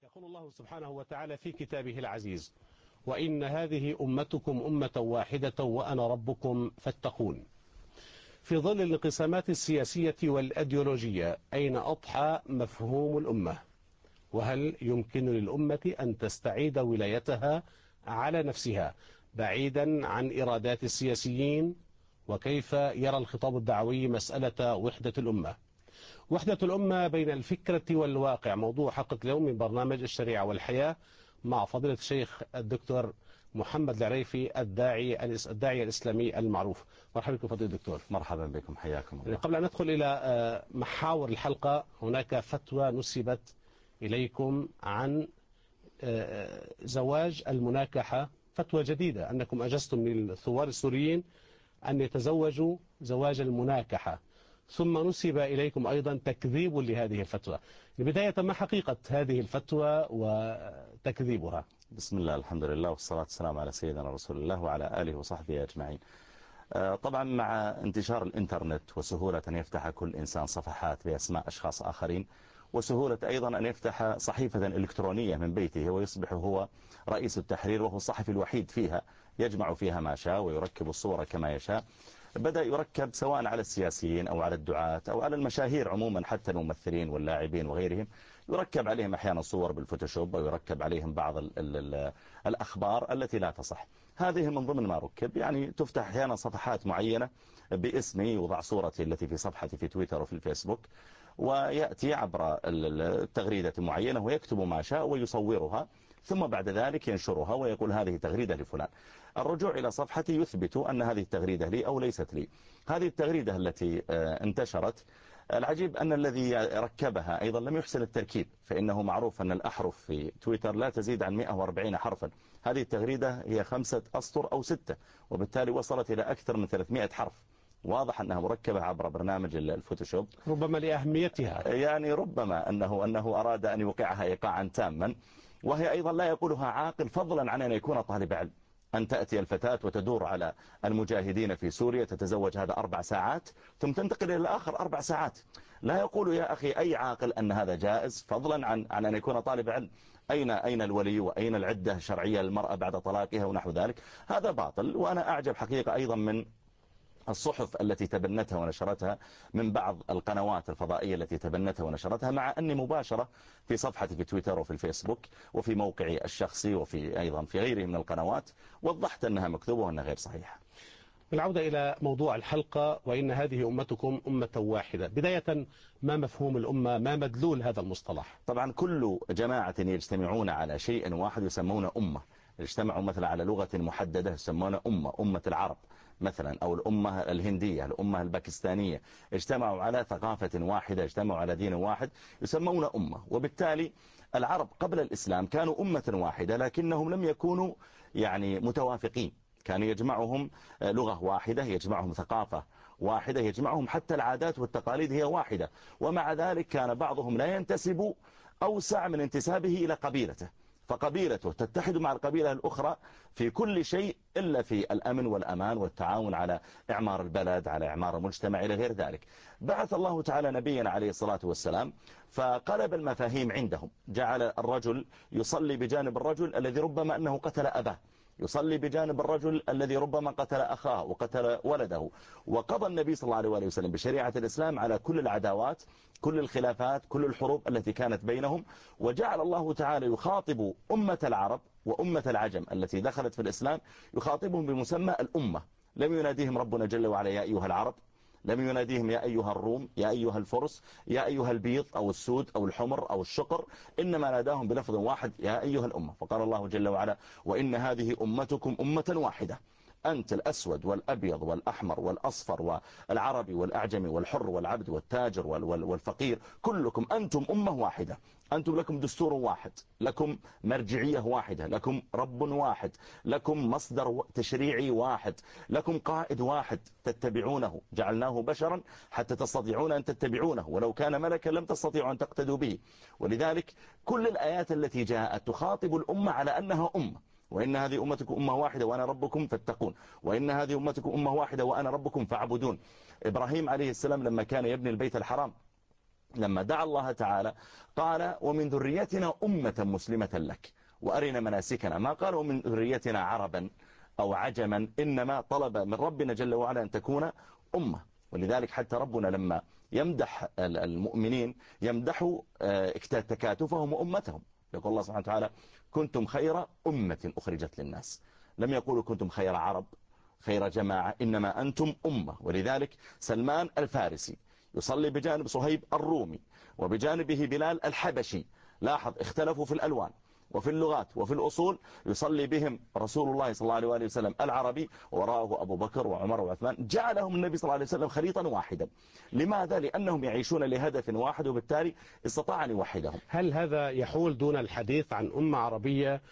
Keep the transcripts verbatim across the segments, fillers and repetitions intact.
يقول الله سبحانه وتعالى في كتابه العزيز: وإن هذه أمتكم أمة واحدة وأنا ربكم فاتقون. في ظل الانقسامات السياسية والأيديولوجية، أين أضحى مفهوم الأمة؟ وهل يمكن للأمة أن تستعيد ولايتها على نفسها بعيدا عن إرادات السياسيين؟ وكيف يرى الخطاب الدعوي مسألة وحدة الأمة؟ وحدة الأمة بين الفكرة والواقع موضوع حلقة اليوم من برنامج الشريعة والحياة مع فضيلة الشيخ الدكتور محمد العريفي الداعي الداعي الإسلامي المعروف. مرحبا بكم فضيلة الدكتور. مرحبا بكم، حياكم الله. قبل أن ندخل إلى محاور الحلقة، هناك فتوى نسبت إليكم عن زواج المناكحة، فتوى جديدة أنكم أجزتم للثوار السوريين أن يتزوجوا زواج المناكحة، ثم نسب إليكم أيضا تكذيب لهذه الفتوى. بداية، ما حقيقة هذه الفتوى وتكذيبها؟ بسم الله، الحمد لله، والصلاة والسلام على سيدنا رسول الله وعلى آله وصحبه أجمعين. طبعا مع انتشار الإنترنت وسهولة أن يفتح كل إنسان صفحات بأسماء أشخاص آخرين، وسهولة أيضا أن يفتح صحيفة إلكترونية من بيته ويصبح هو رئيس التحرير وهو الصحفي الوحيد فيها، يجمع فيها ما شاء ويركب الصور كما يشاء. بدأ يركب سواء على السياسيين أو على الدعاة أو على المشاهير عموما، حتى الممثلين واللاعبين وغيرهم، يركب عليهم أحيانا صور بالفوتوشوب أو يركب عليهم بعض ال ال ال الأخبار التي لا تصح. هذه من ضمن ما ركب، يعني تفتح أحيانا صفحات معينة باسمي، يوضع صورتي التي في صفحتي في تويتر وفي الفيسبوك، ويأتي عبر التغريدة معينة ويكتب ما شاء ويصورها، ثم بعد ذلك ينشرها ويقول هذه تغريدة لفلان. الرجوع إلى صفحتي يثبت أن هذه التغريدة لي أو ليست لي. هذه التغريدة التي انتشرت، العجيب أن الذي ركبها أيضا لم يحسن التركيب، فإنه معروف أن الأحرف في تويتر لا تزيد عن مئة وأربعين حرفا. هذه التغريدة هي خمسة أسطر أو ستة، وبالتالي وصلت إلى أكثر من ثلاثمئة حرف. واضح أنها مركبة عبر برنامج الفوتوشوب، ربما لأهميتها، يعني ربما أنه, أنه أراد أن يوقعها إيقاعا تاما. وهي أيضا لا يقولها عاقل، فضلا عن أن يكون طالب علم. أن تأتي الفتاة وتدور على المجاهدين في سوريا، تتزوج هذا أربع ساعات ثم تنتقل إلى الآخر أربع ساعات. لا يقول يا أخي أي عاقل أن هذا جائز، فضلا عن, عن أن يكون طالب علم. أين, أين الولي وأين العدة الشرعية للمرأة بعد طلاقها ونحو ذلك؟ هذا باطل. وأنا أعجب حقيقة أيضا من الصحف التي تبنتها ونشرتها، من بعض القنوات الفضائية التي تبنتها ونشرتها، مع أني مباشرة في صفحتي في تويتر وفي الفيسبوك وفي موقعي الشخصي وفي أيضا في غيره من القنوات وضحت أنها مكذوبة وأنها غير صحيحة. بالعودة إلى موضوع الحلقة، وإن هذه أمتكم أمة واحدة، بداية ما مفهوم الأمة؟ ما مدلول هذا المصطلح؟ طبعا كل جماعة يجتمعون على شيء واحد يسمون أمة. اجتمعوا مثلا على لغة محددة يسمونها أمة، أمة العرب مثلا، أو الأمة الهندية، الأمة الباكستانية. اجتمعوا على ثقافة واحدة، اجتمعوا على دين واحد، يسمون أمة. وبالتالي العرب قبل الإسلام كانوا أمة واحدة، لكنهم لم يكونوا يعني متوافقين. كان يجمعهم لغة واحدة، يجمعهم ثقافة واحدة، يجمعهم حتى العادات والتقاليد هي واحدة. ومع ذلك كان بعضهم لا ينتسب أوسع من انتسابه إلى قبيلته، فقبيلته تتحد مع القبيلة الأخرى في كل شيء إلا في الأمن والأمان والتعاون على إعمار البلد، على إعمار المجتمع إلى غير ذلك. بعث الله تعالى نبينا عليه الصلاة والسلام فقلب المفاهيم عندهم، جعل الرجل يصلي بجانب الرجل الذي ربما أنه قتل أباه، يصلي بجانب الرجل الذي ربما قتل أخاه وقتل ولده. وقضى النبي صلى الله عليه وسلم بشريعة الإسلام على كل العداوات، كل الخلافات، كل الحروب التي كانت بينهم. وجعل الله تعالى يخاطب أمة العرب وأمة العجم التي دخلت في الإسلام، يخاطبهم بمسمى الأمة. لم يناديهم ربنا جل وعلا يا أيها العرب، لم يناديهم يا أيها الروم، يا أيها الفرس، يا أيها البيض أو السود أو الحمر أو الشقر، إنما ناداهم بلفظ واحد يا أيها الأمة. فقال الله جل وعلا وإن هذه أمتكم أمة واحدة، أنت الأسود والأبيض والأحمر والأصفر والعربي والأعجمي والحر والعبد والتاجر والفقير، كلكم أنتم أمة واحدة. أنتم لكم دستور واحد، لكم مرجعية واحدة، لكم رب واحد، لكم مصدر تشريعي واحد، لكم قائد واحد تتبعونه. جعلناه بشرا حتى تستطيعون أن تتبعونه، ولو كان ملكا لم تستطيعوا أن تقتدوا به. ولذلك كل الآيات التي جاءت تخاطب الأمة على أنها أمة. وإن هذه أمتكم أمة واحدة وأنا ربكم فاتقون، وإن هذه أمتكم أمة واحدة وأنا ربكم فاعبدون. إبراهيم عليه السلام لما كان يبني البيت الحرام لما دعا الله تعالى قال ومن ذريتنا أمة مسلمة لك وأرنا مناسكنا، ما قال ومن ذريتنا عربا أو عجما، إنما طلب من ربنا جل وعلا أن تكون أمة. ولذلك حتى ربنا لما يمدح المؤمنين يمدح تكاتفهم وأمتهم، يقول الله سبحانه وتعالى كنتم خير أمة أخرجت للناس، لم يقولوا كنتم خير عرب خير جماعة، إنما أنتم أمة. ولذلك سلمان الفارسي يصلي بجانب صهيب الرومي وبجانبه بلال الحبشي، لاحظ اختلفوا في الألوان وفي اللغات وفي الأصول، يصلي بهم رسول الله صلى الله عليه وسلم العربي وراءه أبو بكر وعمر وعثمان، جعلهم النبي صلى الله عليه وسلم خليطا واحدا. لماذا؟ لأنهم يعيشون لهدف واحد وبالتالي استطاع أن يوحدهم. هل هذا يحول دون الحديث عن أمة عربية؟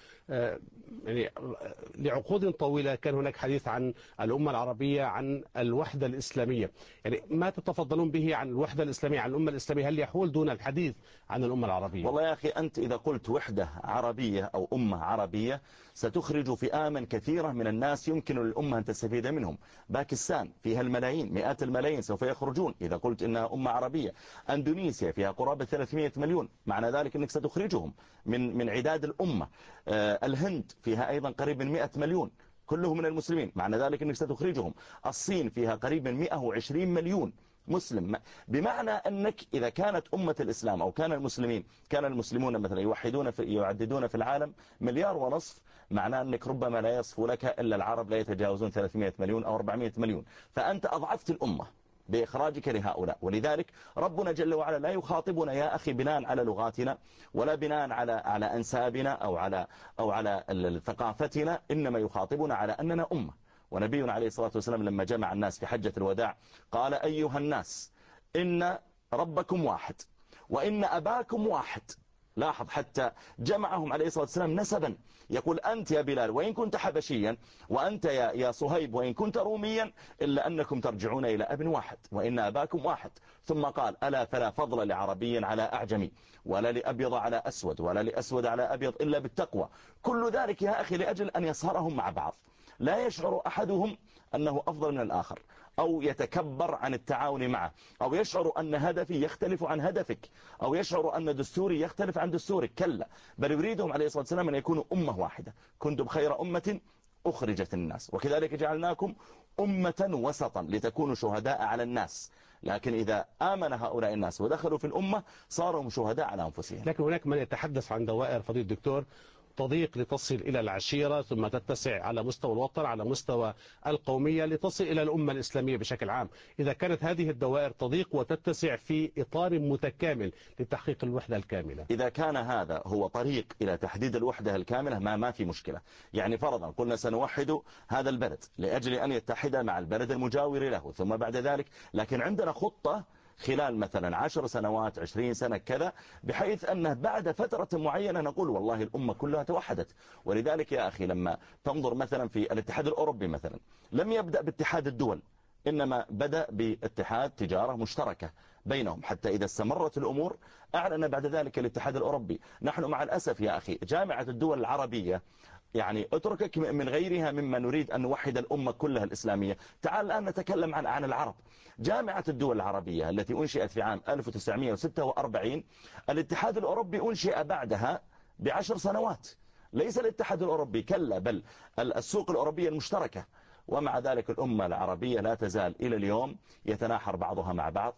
يعني لعقود طويلة كان هناك حديث عن الأمة العربية، عن الوحدة الإسلامية، يعني ما تتفضلون به عن الوحدة الإسلامية، عن الأمة الإسلامية؟ هل يحول دون الحديث عن الأمة العربية؟ والله يا أخي أنت إذا قلت وحدة عربية أو أمة عربية ستخرج فئاما كثيرة من الناس يمكن للأمة أن تستفيد منهم. باكستان فيها الملايين، مئات الملايين سوف يخرجون إذا قلت إنها أمة عربية. أندونيسيا فيها قرابة ثلاثمئة مليون، معنى ذلك أنك ستخرجهم من من عداد الأمة. آه الهند فيها أيضا قريب من مئة مليون كلهم من المسلمين، معنى ذلك أنك ستخرجهم. الصين فيها قريب من مئة وعشرين مليون مسلم، بمعنى أنك إذا كانت أمة الإسلام أو كان المسلمين كان المسلمون مثلا يوحدون في يعددون في العالم مليار ونصف، معناه أنك ربما لا يصف لك إلا العرب لا يتجاوزون ثلاثمئة مليون أو أربعمئة مليون، فأنت أضعفت الأمة بإخراجك لهؤلاء. ولذلك ربنا جل وعلا لا يخاطبنا يا أخي بناء على لغاتنا ولا بناء على على أنسابنا أو على أو على ثقافتنا، إنما يخاطبنا على أننا أمة. ونبينا عليه الصلاة والسلام لما جمع الناس في حجة الوداع قال أيها الناس إن ربكم واحد وإن أباكم واحد. لاحظ حتى جمعهم عليه الصلاة والسلام نسبا، يقول أنت يا بلال وإن كنت حبشيا، وأنت يا يا صهيب وإن كنت روميا، إلا أنكم ترجعون إلى أب واحد وإن أباكم واحد. ثم قال ألا فلا فضل لعربي على أعجمي ولا لأبيض على أسود ولا لأسود على أبيض إلا بالتقوى. كل ذلك يا أخي لأجل أن يصهرهم مع بعض، لا يشعر أحدهم أنه أفضل من الآخر أو يتكبر عن التعاون معه أو يشعر أن هدفي يختلف عن هدفك أو يشعر أن دستوري يختلف عن دستورك، كلا، بل يريدهم عليه الصلاة والسلام أن يكونوا أمة واحدة. كنتم خير أمة أخرجت الناس وكذلك جعلناكم أمة وسطا لتكونوا شهداء على الناس. لكن إذا آمن هؤلاء الناس ودخلوا في الأمة صاروا شهداء على أنفسهم. لكن هناك من يتحدث عن دوائر فضيلة الدكتور تضيق لتصل إلى العشيرة ثم تتسع على مستوى الوطن على مستوى القومية لتصل إلى الأمة الإسلامية بشكل عام. إذا كانت هذه الدوائر تضيق وتتسع في إطار متكامل لتحقيق الوحدة الكاملة، إذا كان هذا هو طريق إلى تحديد الوحدة الكاملة ما ما في مشكلة. يعني فرضا قلنا سنوحد هذا البلد لأجل أن يتحد مع البلد المجاور له ثم بعد ذلك، لكن عندنا خطة خلال مثلا عشر سنوات عشرين سنة كذا، بحيث أنه بعد فترة معينة نقول والله الأمة كلها توحدت. ولذلك يا أخي لما تنظر مثلا في الاتحاد الأوروبي مثلا لم يبدأ باتحاد الدول، إنما بدأ باتحاد تجارة مشتركة بينهم، حتى إذا استمرت الأمور أعلن بعد ذلك الاتحاد الأوروبي. نحن مع الأسف يا أخي جامعة الدول العربية، يعني اتركك من غيرها مما نريد أن نوحد الأمة كلها الإسلامية، تعال الآن نتكلم عن عن العرب. جامعة الدول العربية التي أنشئت في عام ألف وتسعمئة وستة وأربعين، الاتحاد الأوروبي أنشئ بعدها بعشر سنوات. ليس الاتحاد الأوروبي، كلا، بل السوق الأوروبية المشتركة. ومع ذلك الأمة العربية لا تزال إلى اليوم يتناحر بعضها مع بعض.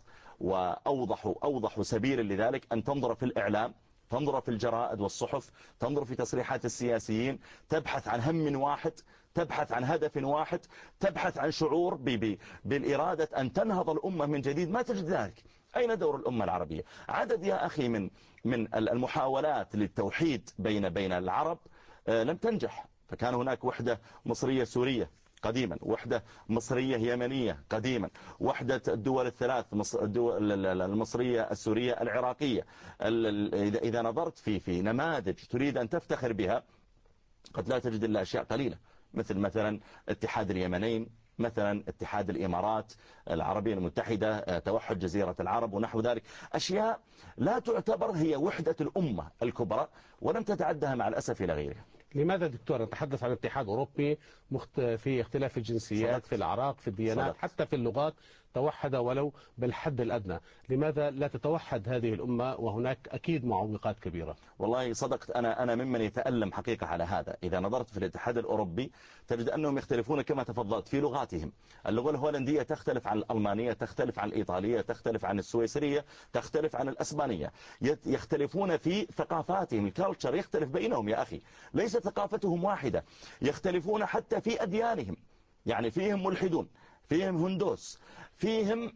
وأوضح أوضح سبيل لذلك أن تنظر في الإعلام، تنظر في الجرائد والصحف، تنظر في تصريحات السياسيين، تبحث عن هم واحد، تبحث عن هدف واحد، تبحث عن شعور بالإرادة أن تنهض الأمة من جديد، ما تجد ذلك. أين دور الأمة العربية؟ عدد يا أخي من من المحاولات للتوحيد بين بين العرب لم تنجح. فكان هناك وحدة مصرية سورية قديما، وحدة مصرية يمنية قديما، وحدة الدول الثلاث، الدول المصرية السورية العراقية. إذا نظرت في في نماذج تريد أن تفتخر بها قد لا تجد إلا أشياء قليلة، مثل مثلا اتحاد اليمنين، مثلا اتحاد الإمارات العربية المتحدة، توحد جزيرة العرب ونحو ذلك. أشياء لا تعتبر هي وحدة الأمة الكبرى ولم تتعدها مع الأسف إلى غيرها. لماذا دكتور نتحدث عن اتحاد أوروبي مخت... في اختلاف الجنسيات صدقت. في الأعراق في الديانات صدقت. حتى في اللغات توحد ولو بالحد الأدنى؟ لماذا لا تتوحد هذه الأمة وهناك أكيد معوقات كبيرة؟ والله صدقت. أنا أنا ممن يتألم حقيقة على هذا. إذا نظرت في الاتحاد الأوروبي تجد أنهم يختلفون كما تفضلت في لغاتهم. اللغة الهولندية تختلف عن الألمانية، تختلف عن الإيطالية، تختلف عن السويسرية، تختلف عن الأسبانية. يختلفون في ثقافاتهم، الكالتشر يختلف بينهم يا أخي، ليس ثقافتهم واحدة. يختلفون حتى في أديانهم، يعني فيهم ملحدون، فيهم هندوس، فيهم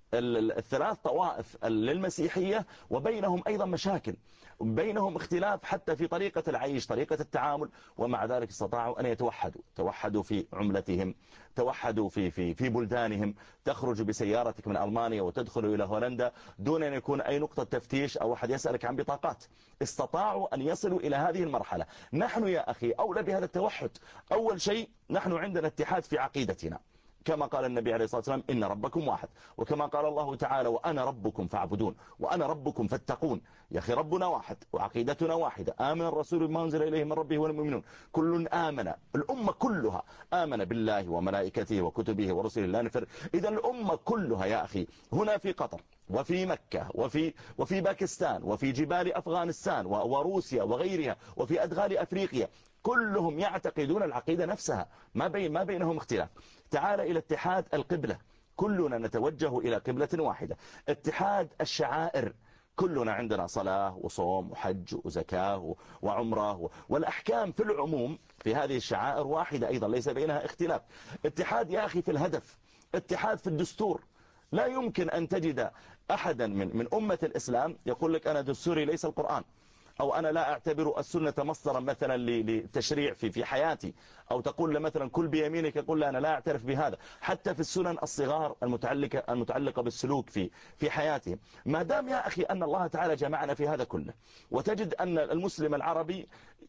الثلاث طوائف للمسيحية، وبينهم أيضا مشاكل، بينهم اختلاف حتى في طريقة العيش، طريقة التعامل، ومع ذلك استطاعوا أن يتوحدوا. توحدوا في عملتهم، توحدوا في في في بلدانهم. تخرج بسيارتك من ألمانيا وتدخل إلى هولندا دون أن يكون أي نقطة تفتيش أو أحد يسألك عن بطاقات. استطاعوا أن يصلوا إلى هذه المرحلة. نحن يا أخي أولى بهذا التوحد. أول شيء نحن عندنا اتحاد في عقيدتنا، كما قال النبي عليه الصلاة والسلام إن ربكم واحد، وكما قال الله تعالى وأنا ربكم فاعبدون وأنا ربكم فاتقون. يا أخي ربنا واحد وعقيدتنا واحدة. آمن الرسول بما أنزل إليه من ربه والمؤمنون كل آمن، الأمة كلها آمن بالله وملائكته وكتبه ورسله لا نفر. إذا الأمة كلها يا أخي هنا في قطر وفي مكة وفي وفي باكستان وفي جبال أفغانستان وروسيا وغيرها وفي أدغال أفريقيا كلهم يعتقدون العقيدة نفسها، ما بين ما بينهم اختلاف. تعال إلى اتحاد القبلة، كلنا نتوجه إلى قبلة واحدة. اتحاد الشعائر، كلنا عندنا صلاة وصوم وحج وزكاة وعمرة، والأحكام في العموم في هذه الشعائر واحدة أيضا، ليس بينها اختلاف. اتحاد يا أخي في الهدف، اتحاد في الدستور. لا يمكن أن تجد أحدا من من أمة الإسلام يقول لك أنا دستوري ليس القرآن، أو أنا لا أعتبر السنة مصدرا مثلا للتشريع في في حياتي، أو تقول له مثلا كل بيمينك، يقول له أنا لا أعترف بهذا. حتى في السنن الصغار المتعلقة المتعلقة بالسلوك في في حياتهم. ما دام يا أخي أن الله تعالى جمعنا في هذا كله، وتجد أن المسلم العربي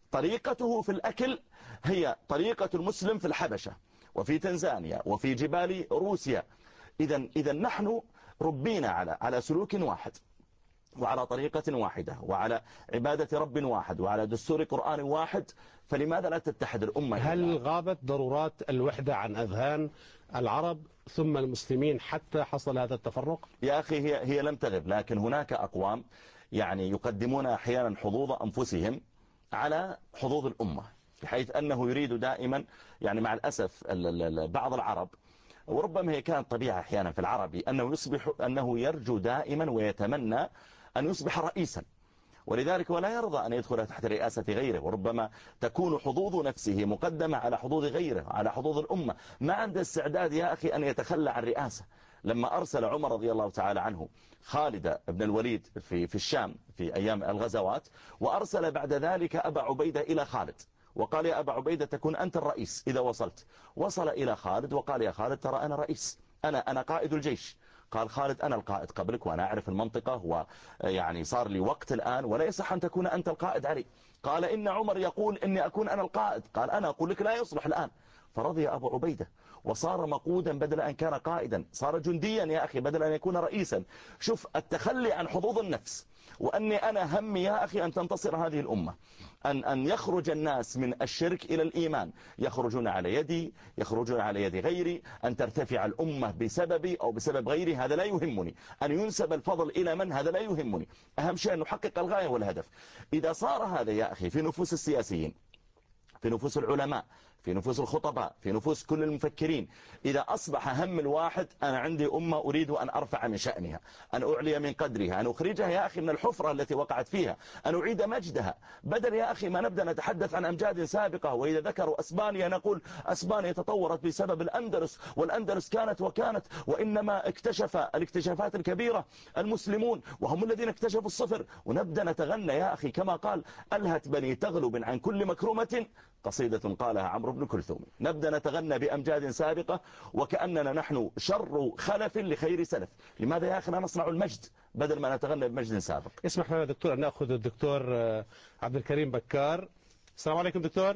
طريقته في الأكل هي طريقة المسلم في الحبشة وفي تنزانيا وفي جبال روسيا. إذا إذا نحن ربينا على على سلوك واحد، وعلى طريقة واحدة، وعلى عبادة رب واحد، وعلى دستور قرآن واحد. فلماذا لا تتحد الأمة؟ هل غابت ضرورات الوحدة عن أذهان العرب ثم المسلمين حتى حصل هذا التفرق؟ يا أخي هي هي لم تغب، لكن هناك أقوام يعني يقدمون أحيانا حظوظ أنفسهم على حظوظ الأمة، بحيث أنه يريد دائما، يعني مع الأسف بعض العرب، وربما هي كانت طبيعة أحيانا في العربي، أنه يصبح أنه يرجو دائما ويتمنى أن يصبح رئيسا، ولذلك ولا يرضى أن يدخل تحت رئاسة غيره، وربما تكون حظوظ نفسه مقدمة على حظوظ غيره، على حظوظ الأمة. ما عنده استعداد يا أخي أن يتخلى عن رئاسة. لما أرسل عمر رضي الله تعالى عنه خالد بن الوليد في في الشام في أيام الغزوات، وأرسل بعد ذلك أبا عبيدة إلى خالد، وقال يا أبا عبيدة تكون أنت الرئيس إذا وصلت. وصل إلى خالد وقال يا خالد ترى أنا رئيس، أنا أنا قائد الجيش. قال خالد أنا القائد قبلك وأنا أعرف المنطقة، ويعني صار لي وقت الآن ولا يصح أن تكون أنت القائد علي. قال إن عمر يقول إني أكون أنا القائد. قال أنا أقول لك لا يصلح الآن. فرضي أبو عبيدة وصار مقودا بدل أن كان قائدا، صار جنديا يا أخي بدل أن يكون رئيسا. شوف التخلي عن حظوظ النفس، وأني أنا همي يا أخي أن تنتصر هذه الأمة، أن أن يخرج الناس من الشرك إلى الإيمان، يخرجون على يدي، يخرجون على يد غيري، أن ترتفع الأمة بسببي أو بسبب غيري، هذا لا يهمني. أن ينسب الفضل إلى من، هذا لا يهمني. أهم شيء أن نحقق الغاية والهدف. إذا صار هذا يا أخي في نفوس السياسيين، في نفوس العلماء، في نفوس الخطباء، في نفوس كل المفكرين، إذا أصبح هم الواحد أنا عندي أمة أريد أن أرفع من شأنها، أن أعلي من قدرها، أن أخرجها يا أخي من الحفرة التي وقعت فيها، أن أعيد مجدها، بدل يا أخي ما نبدأ نتحدث عن أمجاد سابقة. وإذا ذكروا أسبانيا نقول أسبانيا تطورت بسبب الأندلس، والأندلس كانت وكانت، وإنما اكتشف الاكتشافات الكبيرة المسلمون وهم الذين اكتشفوا الصفر. ونبدأ نتغنى يا أخي كما قال ألهت بني تغلب عن كل مكرمة قصيدة قالها عمرو بن كلثوم. نبدأ نتغنى بأمجاد سابقة وكأننا نحن شر خلف لخير سلف. لماذا يا أخي لا نصنع المجد بدل ما نتغنى بمجد سابق؟ اسمح لنا دكتور أن نأخذ الدكتور عبد الكريم بكار. السلام عليكم دكتور.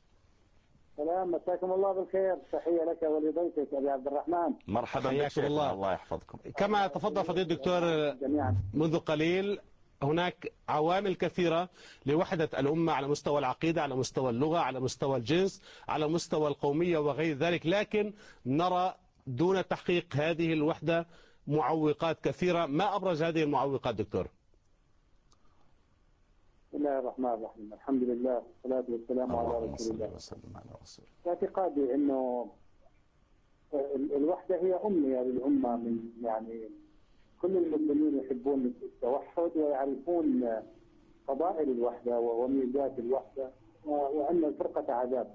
سلام، مساكم الله بالخير. تحية لك ولضيفك أبي عبد الرحمن. مرحبا بك شيخنا، الله يحفظكم. كما تفضل فضيلة الدكتور منذ قليل هناك عوامل كثيرة لوحدة الأمة على مستوى العقيدة، على مستوى اللغة، على مستوى الجنس، على مستوى القومية وغير ذلك، لكن نرى دون تحقيق هذه الوحدة معوقات كثيرة. ما أبرز هذه المعوقات دكتور؟ بسم الله الرحمن الرحيم، الحمد لله والصلاة والسلام على رسول الله. اعتقادي أنه الوحدة هي أمنية للأمة، من يعني كل المسلمين يحبون التوحد ويعرفون فضائل الوحدة وميزات الوحدة وأن الفرقة عذاب.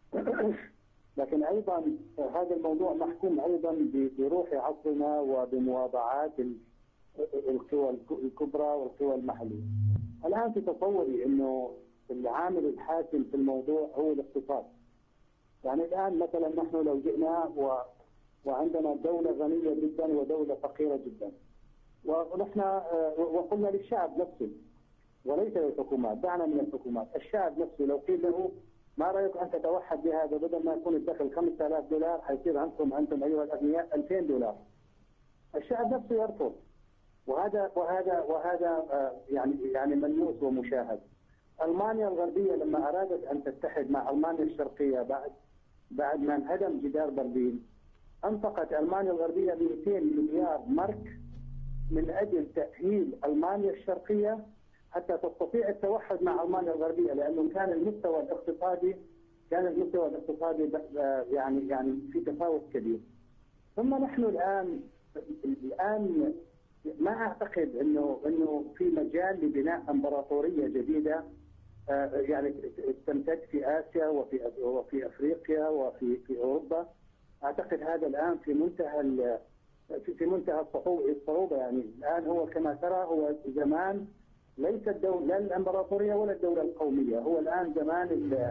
لكن أيضا هذا الموضوع محكوم أيضا بروح عصرنا وبمواضعات القوى الكبرى والقوى المحلية. الآن في تصوري أنه العامل الحاسم في الموضوع هو الاقتصاد. يعني الآن مثلا نحن لو جئنا و... وعندنا دولة غنية جدا ودولة فقيرة جدا، ونحن وقلنا للشعب نفسه وليس للحكومات، دعنا من الحكومات، الشعب نفسه لو قيل له ما رأيك أن تتوحد بهذا، بدل ما يكون الدخل خمسة آلاف دولار حيصير عندكم أنتم أيها الأغنياء ألفين دولار، الشعب نفسه يرفض. وهذا وهذا وهذا يعني يعني ملموس ومشاهد. ألمانيا الغربية لما أرادت أن تتحد مع ألمانيا الشرقية بعد بعد ما انهدم جدار برلين، أنفقت ألمانيا الغربية مئتين مليار مارك من أجل تأهيل ألمانيا الشرقية حتى تستطيع التوحد مع ألمانيا الغربية، لأنه كان المستوى الاقتصادي كان المستوى الاقتصادي يعني يعني في تفاوت كبير. ثم نحن الآن الآن ما أعتقد إنه إنه في مجال لبناء إمبراطورية جديدة يعني تمتد في آسيا وفي وفي أفريقيا وفي في أوروبا. أعتقد هذا الآن في منتهى في منتهى الصعوبة. يعني الآن هو كما ترى هو زمان ليس الدولة لا الإمبراطورية ولا الدولة القومية، هو الآن زمان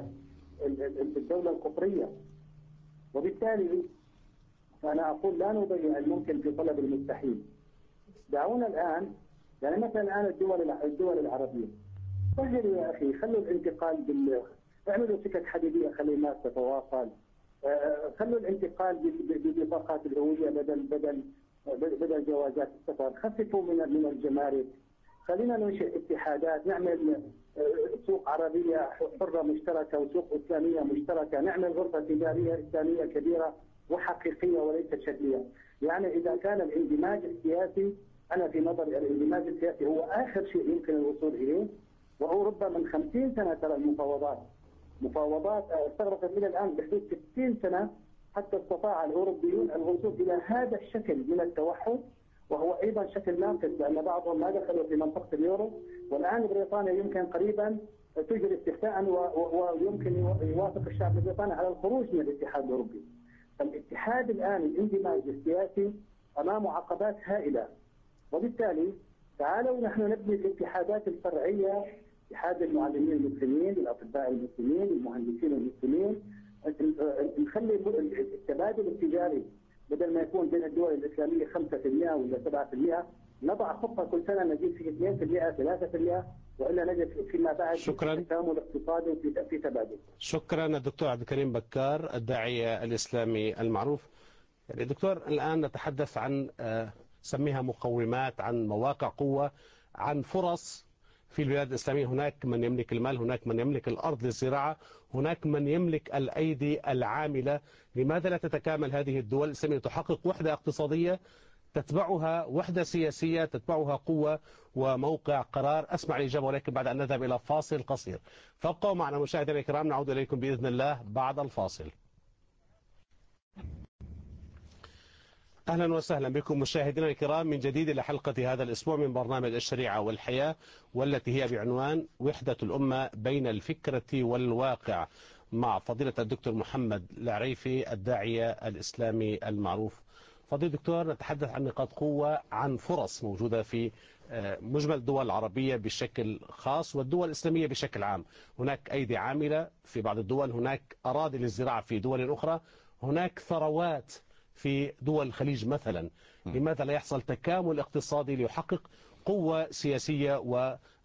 الدولة القطرية. وبالتالي فأنا أقول لا نضيع الممكن في طلب المستحيل. دعونا الآن يعني مثلا الآن الدول الدول العربية سهلوا يا أخي، خلوا الانتقال بال اعملوا سكك حديدية خلي الناس تتواصل، خلوا الانتقال ببطاقات الهوية بدل بدل بدل جوازات السفر، خففوا من من الجمارك، خلينا ننشئ اتحادات، نعمل سوق عربية حرة مشتركة وسوق إسلامية مشتركة، نعمل غرفة تجارية إسلامية كبيرة وحقيقية وليست شكلية. يعني إذا كان الاندماج السياسي، أنا في نظري الاندماج السياسي هو آخر شيء يمكن الوصول إليه. وأوروبا من خمسين سنة ترى المفاوضات مفاوضات استغرقت إلى الآن بحدود ستين سنة حتى استطاع الأوروبيون الوصول إلى هذا الشكل من التوحد، وهو أيضا شكل ناقص لأن بعضهم ما دخلوا في منطقة اليورو. والآن بريطانيا يمكن قريبا تجري استفتاء ويمكن يوافق الشعب البريطاني على الخروج من الاتحاد الأوروبي. فالاتحاد الآن الاندماج السياسي أمامه عقبات هائلة، وبالتالي تعالوا نحن نبني الاتحادات الفرعية، اتحاد المعلمين المسلمين، الأطباء المسلمين، المهندسين المسلمين، نخلي التبادل التجاري بدل ما يكون بين الدول الإسلامية خمسة بالمئة ولا سبعة بالمئة، نضع خطة كل سنة نزيد في اثنين بالمئة ثلاثة بالمئة، وإلا نجد فيما بعد تكامل اقتصادي في تبادل. شكرا الدكتور عبد الكريم بكار الداعية الإسلامي المعروف. يعني دكتور الآن نتحدث عن سميها مقومات، عن مواقع قوة، عن فرص في البلاد الإسلامية. هناك من يملك المال، هناك من يملك الأرض للزراعة، هناك من يملك الأيدي العاملة. لماذا لا تتكامل هذه الدول الإسلامية تحقق وحدة اقتصادية تتبعها وحدة سياسية تتبعها قوة وموقع قرار؟ أسمع الإجابة ولكن بعد أن نذهب إلى فاصل قصير. فابقوا معنا مشاهدينا الكرام، نعود إليكم بإذن الله بعد الفاصل. أهلا وسهلا بكم مشاهدينا الكرام من جديد إلى حلقة هذا الأسبوع من برنامج الشريعة والحياة، والتي هي بعنوان وحدة الأمة بين الفكرة والواقع، مع فضيلة الدكتور محمد العريفي الداعية الإسلامي المعروف. فضيلة الدكتور، نتحدث عن نقاط قوة، عن فرص موجودة في مجمل الدول العربية بشكل خاص والدول الإسلامية بشكل عام. هناك أيدي عاملة في بعض الدول، هناك أراضي للزراعة في دول أخرى، هناك ثروات في دول الخليج مثلا. لماذا لا يحصل تكامل اقتصادي ليحقق قوة سياسية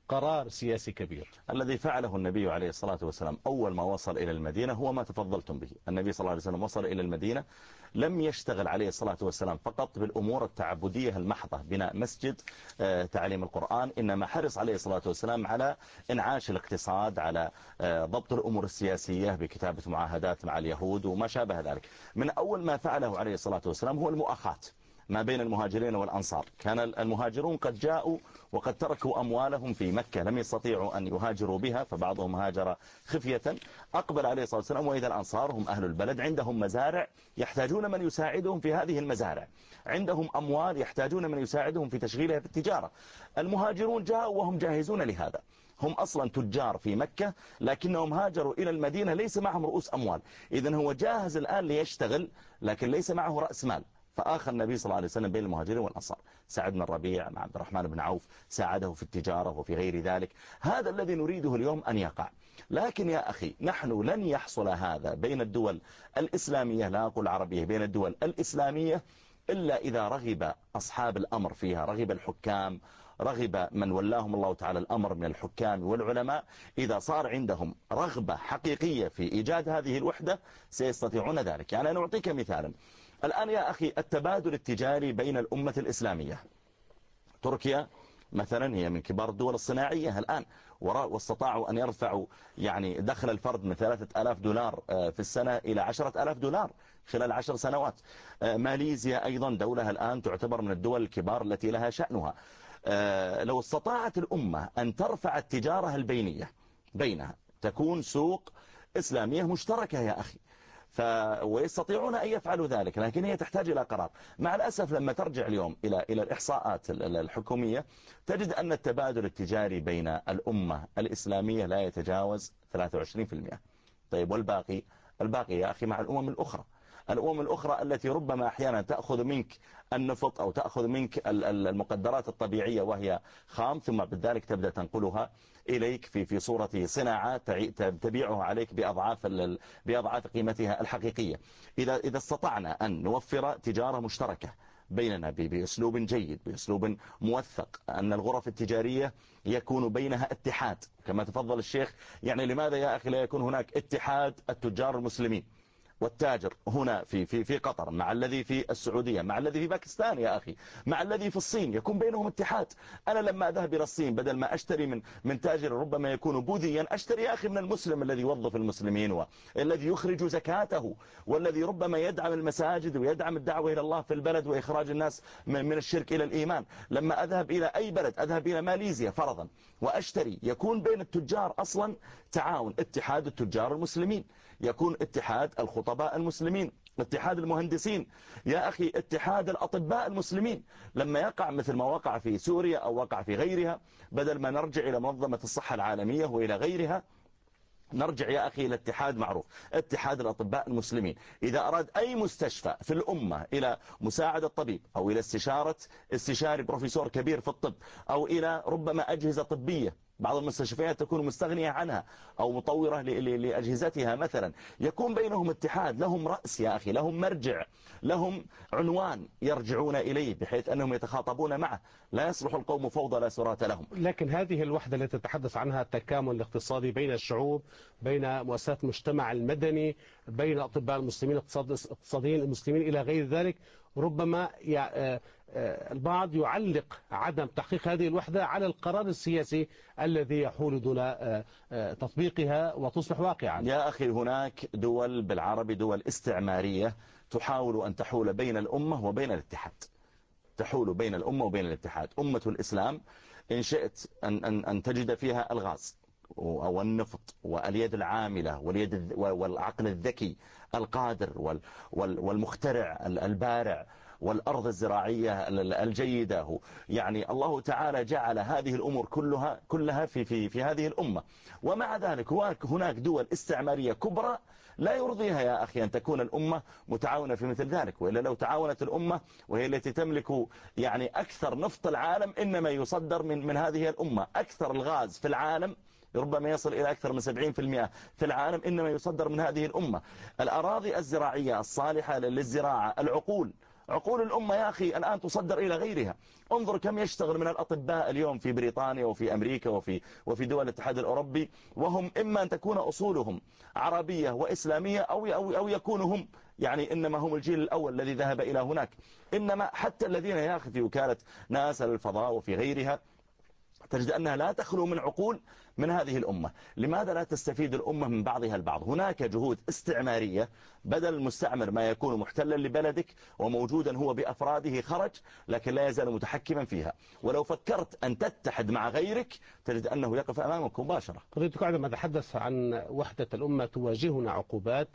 قرار سياسي كبير. الذي فعله النبي عليه الصلاة والسلام أول ما وصل إلى المدينة هو ما تفضلتم به. النبي صلى الله عليه وسلم وصل إلى المدينة لم يشتغل عليه الصلاة والسلام فقط بالأمور التعبدية المحضة، بناء مسجد، تعليم القرآن، إنما حرص عليه الصلاة والسلام على إنعاش الاقتصاد، على ضبط الأمور السياسية بكتابة معاهدات مع اليهود وما شابه ذلك. من أول ما فعله عليه الصلاة والسلام هو المؤاخاة ما بين المهاجرين والأنصار. كان المهاجرون قد جاءوا وقد تركوا أموالهم في مكة، لم يستطيعوا أن يهاجروا بها، فبعضهم هاجر خفية. أقبل عليه الصلاة والسلام وإذا الأنصار هم أهل البلد، عندهم مزارع يحتاجون من يساعدهم في هذه المزارع، عندهم أموال يحتاجون من يساعدهم في تشغيلها في التجارة. المهاجرون جاءوا وهم جاهزون لهذا، هم أصلا تجار في مكة لكنهم هاجروا إلى المدينة ليس معهم رؤوس أموال، إذن هو جاهز الآن ليشتغل لكن ليس معه رأس مال. فآخى النبي صلى الله عليه وسلم بين المهاجرين والأنصار، سعد بن الربيع مع عبد الرحمن بن عوف ساعده في التجارة وفي غير ذلك. هذا الذي نريده اليوم أن يقع. لكن يا أخي نحن لن يحصل هذا بين الدول الإسلامية، لا أقول العربية، بين الدول الإسلامية إلا إذا رغب أصحاب الأمر فيها، رغب الحكام، رغب من ولاهم الله تعالى الأمر من الحكام والعلماء. إذا صار عندهم رغبة حقيقية في إيجاد هذه الوحدة سيستطيعون ذلك. يعني أنا أعطيك مثالا الآن يا أخي، التبادل التجاري بين الأمة الإسلامية، تركيا مثلا هي من كبار الدول الصناعية الآن، واستطاعوا أن يرفعوا يعني دخل الفرد من ثلاثة آلاف دولار في السنة إلى عشرة آلاف دولار خلال عشر سنوات. ماليزيا أيضا دولة الآن تعتبر من الدول الكبار التي لها شأنها. لو استطاعت الأمة أن ترفع التجارة البينية بينها، تكون سوق إسلامية مشتركة يا أخي، ف... ويستطيعون أن يفعلوا ذلك، لكن هي تحتاج إلى قرار. مع الأسف لما ترجع اليوم إلى إلى الإحصاءات الحكومية تجد أن التبادل التجاري بين الأمة الإسلامية لا يتجاوز ثلاثة وعشرين بالمئة. طيب والباقي؟ الباقي يا أخي مع الأمم الأخرى، الأمم الأخرى التي ربما أحيانا تأخذ منك النفط أو تأخذ منك المقدرات الطبيعية وهي خام، ثم بالذلك تبدأ تنقلها إليك في في صورة صناعات تبيعها عليك بأضعاف بأضعاف قيمتها الحقيقية. إذا إذا استطعنا أن نوفر تجارة مشتركة بيننا بأسلوب جيد، بأسلوب موثق، أن الغرف التجارية يكون بينها اتحاد كما تفضل الشيخ. يعني لماذا يا أخي لا يكون هناك اتحاد التجار المسلمين والتاجر هنا في في في قطر مع الذي في السعودية مع الذي في باكستان يا أخي مع الذي في الصين، يكون بينهم اتحاد. أنا لما أذهب إلى الصين بدل ما أشتري من من تاجر ربما يكون بوذيا، أشتري يا أخي من المسلم الذي يوظف المسلمين والذي يخرج زكاته والذي ربما يدعم المساجد ويدعم الدعوة إلى الله في البلد وإخراج الناس من الشرك إلى الإيمان. لما أذهب إلى أي بلد، أذهب إلى ماليزيا فرضا وأشتري، يكون بين التجار أصلا تعاون، اتحاد التجار المسلمين، يكون اتحاد الخطباء المسلمين، اتحاد المهندسين يا أخي، اتحاد الأطباء المسلمين. لما يقع مثل ما وقع في سوريا أو وقع في غيرها، بدل ما نرجع إلى منظمة الصحة العالمية وإلى غيرها، نرجع يا أخي إلى اتحاد معروف، اتحاد الأطباء المسلمين. إذا أراد أي مستشفى في الأمة إلى مساعدة طبيب أو إلى استشارة استشاري بروفيسور كبير في الطب أو إلى ربما أجهزة طبية، بعض المستشفيات تكون مستغنية عنها أو مطورة لأجهزتها مثلا، يكون بينهم اتحاد، لهم رأس يا أخي، لهم مرجع، لهم عنوان يرجعون إليه بحيث أنهم يتخاطبون معه. لا يصلح القوم فوضى لا سرات لهم. لكن هذه الوحدة التي تتحدث عنها التكامل الاقتصادي بين الشعوب، بين مؤسسات المجتمع المدني، بين أطباء المسلمين، اقتصاديين المسلمين إلى غير ذلك، ربما البعض يعلق عدم تحقيق هذه الوحدة على القرار السياسي الذي يحول دون تطبيقها وتصبح واقعا. يا أخي هناك دول بالعربي، دول استعمارية تحاول أن تحول بين الأمة وبين الاتحاد، تحول بين الأمة وبين الاتحاد. أمة الإسلام إن شئت أن, أن, أن تجد فيها الغاز أو النفط واليد العاملة واليد والعقل الذكي القادر والمخترع البارع والأرض الزراعية الجيدة. يعني الله تعالى جعل هذه الأمور كلها كلها في في في هذه الأمة، ومع ذلك هناك دول استعمارية كبرى لا يرضيها يا أخي أن تكون الأمة متعاونة في مثل ذلك. وإلا لو تعاونت الأمة وهي التي تملك يعني أكثر نفط العالم إنما يصدر من من هذه الأمة، أكثر الغاز في العالم ربما يصل إلى أكثر من سبعين بالمئة في العالم إنما يصدر من هذه الأمة. الأراضي الزراعية الصالحة للزراعة، العقول عقول الأمة يا أخي الآن تصدر إلى غيرها. انظر كم يشتغل من الأطباء اليوم في بريطانيا وفي أمريكا وفي, وفي دول الاتحاد الأوروبي، وهم إما أن تكون أصولهم عربية وإسلامية أو, أو, أو يكونوا هم يعني إنما هم الجيل الأول الذي ذهب إلى هناك. إنما حتى الذين يا أخي في وكالة ناسا للفضاء وفي غيرها تجد أنها لا تخلو من عقول من هذه الأمة. لماذا لا تستفيد الأمة من بعضها البعض؟ هناك جهود استعمارية، بدل المستعمر ما يكون محتلا لبلدك وموجودا هو بأفراده خرج، لكن لا يزال متحكما فيها. ولو فكرت أن تتحد مع غيرك تجد أنه يقف أمامك مباشرة. قضيتك عندما تحدث عن وحدة الأمة تواجهنا عقوبات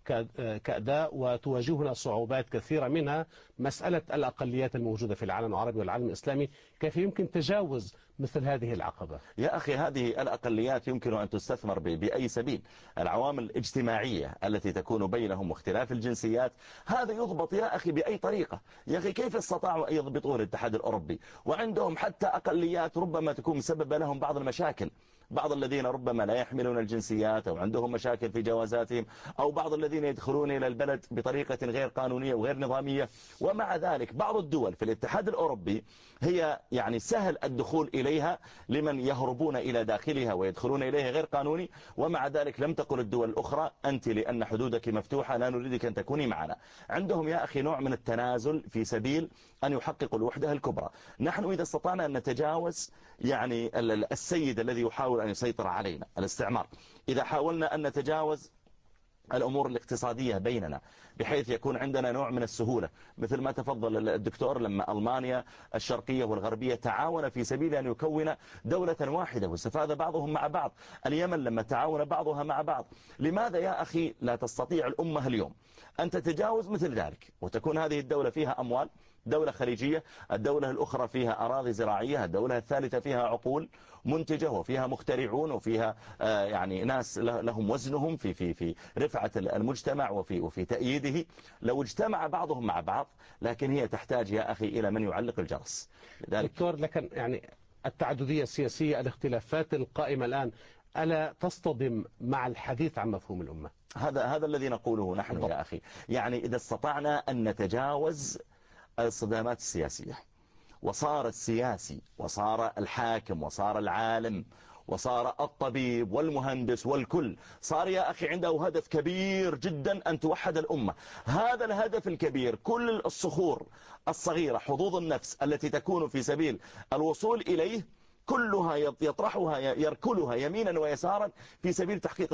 كأداء وتواجهنا صعوبات كثيرة، منها مسألة الأقليات الموجودة في العالم العربي والعالم الإسلامي. كيف يمكن تجاوز مثل هذه العقبة؟ يا أخي هذه الأقليات يمكن أن تستثمر بأي سبيل. العوامل الاجتماعية التي تكون بينهم واختلاف الجنسيات هذا يضبط يا أخي بأي طريقة. يا أخي كيف استطاعوا أن يضبطوه الاتحاد الأوروبي وعندهم حتى أقليات ربما تكون مسببة لهم بعض المشاكل؟ بعض الذين ربما لا يحملون الجنسيات أو عندهم مشاكل في جوازاتهم، أو بعض الذين يدخلون إلى البلد بطريقة غير قانونية وغير نظامية. ومع ذلك بعض الدول في الاتحاد الأوروبي هي يعني سهل الدخول إليها لمن يهربون إلى داخلها ويدخلون إليها غير قانوني، ومع ذلك لم تقل الدول الأخرى أنت لأن حدودك مفتوحة لا نريدك أن تكوني معنا. عندهم يا أخي نوع من التنازل في سبيل أن يحققوا الوحدة الكبرى. نحن إذا استطعنا أن نتجاوز يعني السيد الذي يحاول أن يسيطر علينا، الاستعمار، إذا حاولنا أن نتجاوز الأمور الاقتصادية بيننا بحيث يكون عندنا نوع من السهولة، مثل ما تفضل الدكتور لما ألمانيا الشرقية والغربية تعاون في سبيل أن يكون دولة واحدة واستفاد بعضهم مع بعض. اليمن لما تعاون بعضها مع بعض. لماذا يا أخي لا تستطيع الأمة اليوم أن تتجاوز مثل ذلك وتكون هذه الدولة فيها أموال، دولة خليجية، الدولة الأخرى فيها أراضي زراعية، الدولة الثالثة فيها عقول منتجة وفيها مخترعون وفيها آه يعني ناس لهم وزنهم في في في رفعة المجتمع وفي وفي تأييده. لو اجتمع بعضهم مع بعض، لكن هي تحتاج يا أخي إلى من يعلق الجرس. لذلك دكتور، لكن يعني التعددية السياسية، الاختلافات القائمة الآن، ألا تصطدم مع الحديث عن مفهوم الأمة؟ هذا هذا الذي نقوله نحن بالضبط. يا أخي يعني إذا استطعنا أن نتجاوز الصدامات السياسية، وصار السياسي وصار الحاكم وصار العالم وصار الطبيب والمهندس والكل صار يا أخي عنده هدف كبير جدا أن توحد الأمة. هذا الهدف الكبير كل الصخور الصغيرة حظوظ النفس التي تكون في سبيل الوصول إليه كلها يطرحها يركلها يمينا ويسارا في سبيل تحقيق